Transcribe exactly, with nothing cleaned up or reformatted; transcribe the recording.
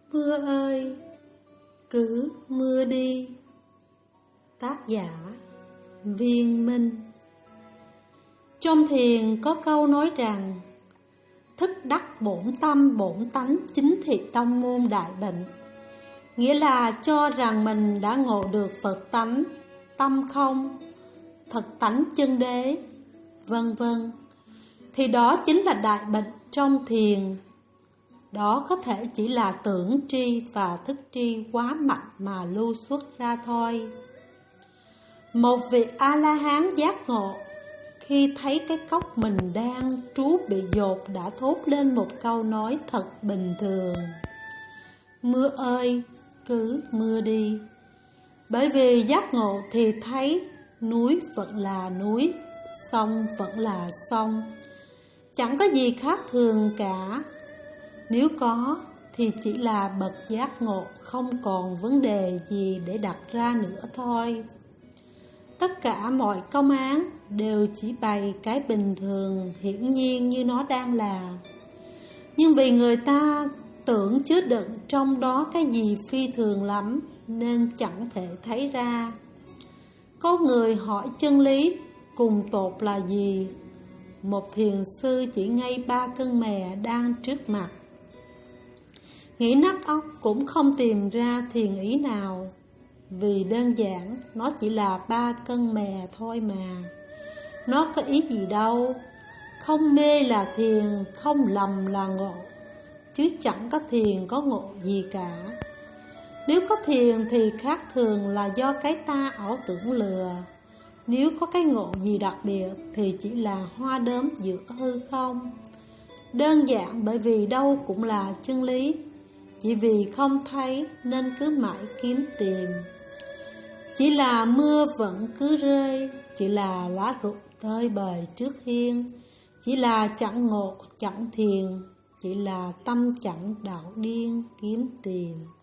Mưa ơi, cứ mưa đi. Tác giả Viên Minh. Trong thiền có câu nói rằng: thức đắc bổn tâm bổn tánh, chính thị tông môn đại bệnh. Nghĩa là cho rằng mình đã ngộ được Phật tánh, tâm không, thật tánh chân đế, vân vân. Thì đó chính là đại bệnh trong thiền. Đó có thể chỉ là tưởng tri và thức tri quá mạnh mà lưu xuất ra thôi. Một vị A-la-hán giác ngộ, khi thấy cái cốc mình đang trú bị dột, đã thốt lên một câu nói thật bình thường: mưa ơi, cứ mưa đi. Bởi vì giác ngộ thì thấy núi vẫn là núi, sông vẫn là sông, chẳng có gì khác thường cả. Nếu có thì chỉ là bậc giác ngộ, không còn vấn đề gì để đặt ra nữa thôi. Tất cả mọi công án đều chỉ bày cái bình thường hiển nhiên như nó đang là. Nhưng vì người ta tưởng chứa đựng trong đó cái gì phi thường lắm nên chẳng thể thấy ra. Có người hỏi chân lý cùng tột là gì? Một thiền sư chỉ ngay ba cân mè đang trước mặt, nghĩ nát óc cũng không tìm ra thiền ý nào. Vì đơn giản nó chỉ là ba cân mè thôi mà. Nó có ý gì đâu. Không mê là thiền, không lầm là ngộ, chứ chẳng có thiền có ngộ gì cả. Nếu có thiền thì khác thường là do cái ta ảo tưởng lừa. Nếu có cái ngộ gì đặc biệt thì chỉ là hoa đốm giữa hư không. Đơn giản bởi vì đâu cũng là chân lý. Chỉ vì không thấy nên cứ mãi kiếm tìm. Chỉ là mưa vẫn cứ rơi, chỉ là lá rụng tơi bời trước hiên, chỉ là chẳng ngộ chẳng thiền, chỉ là tâm chẳng đạo điên kiếm tìm.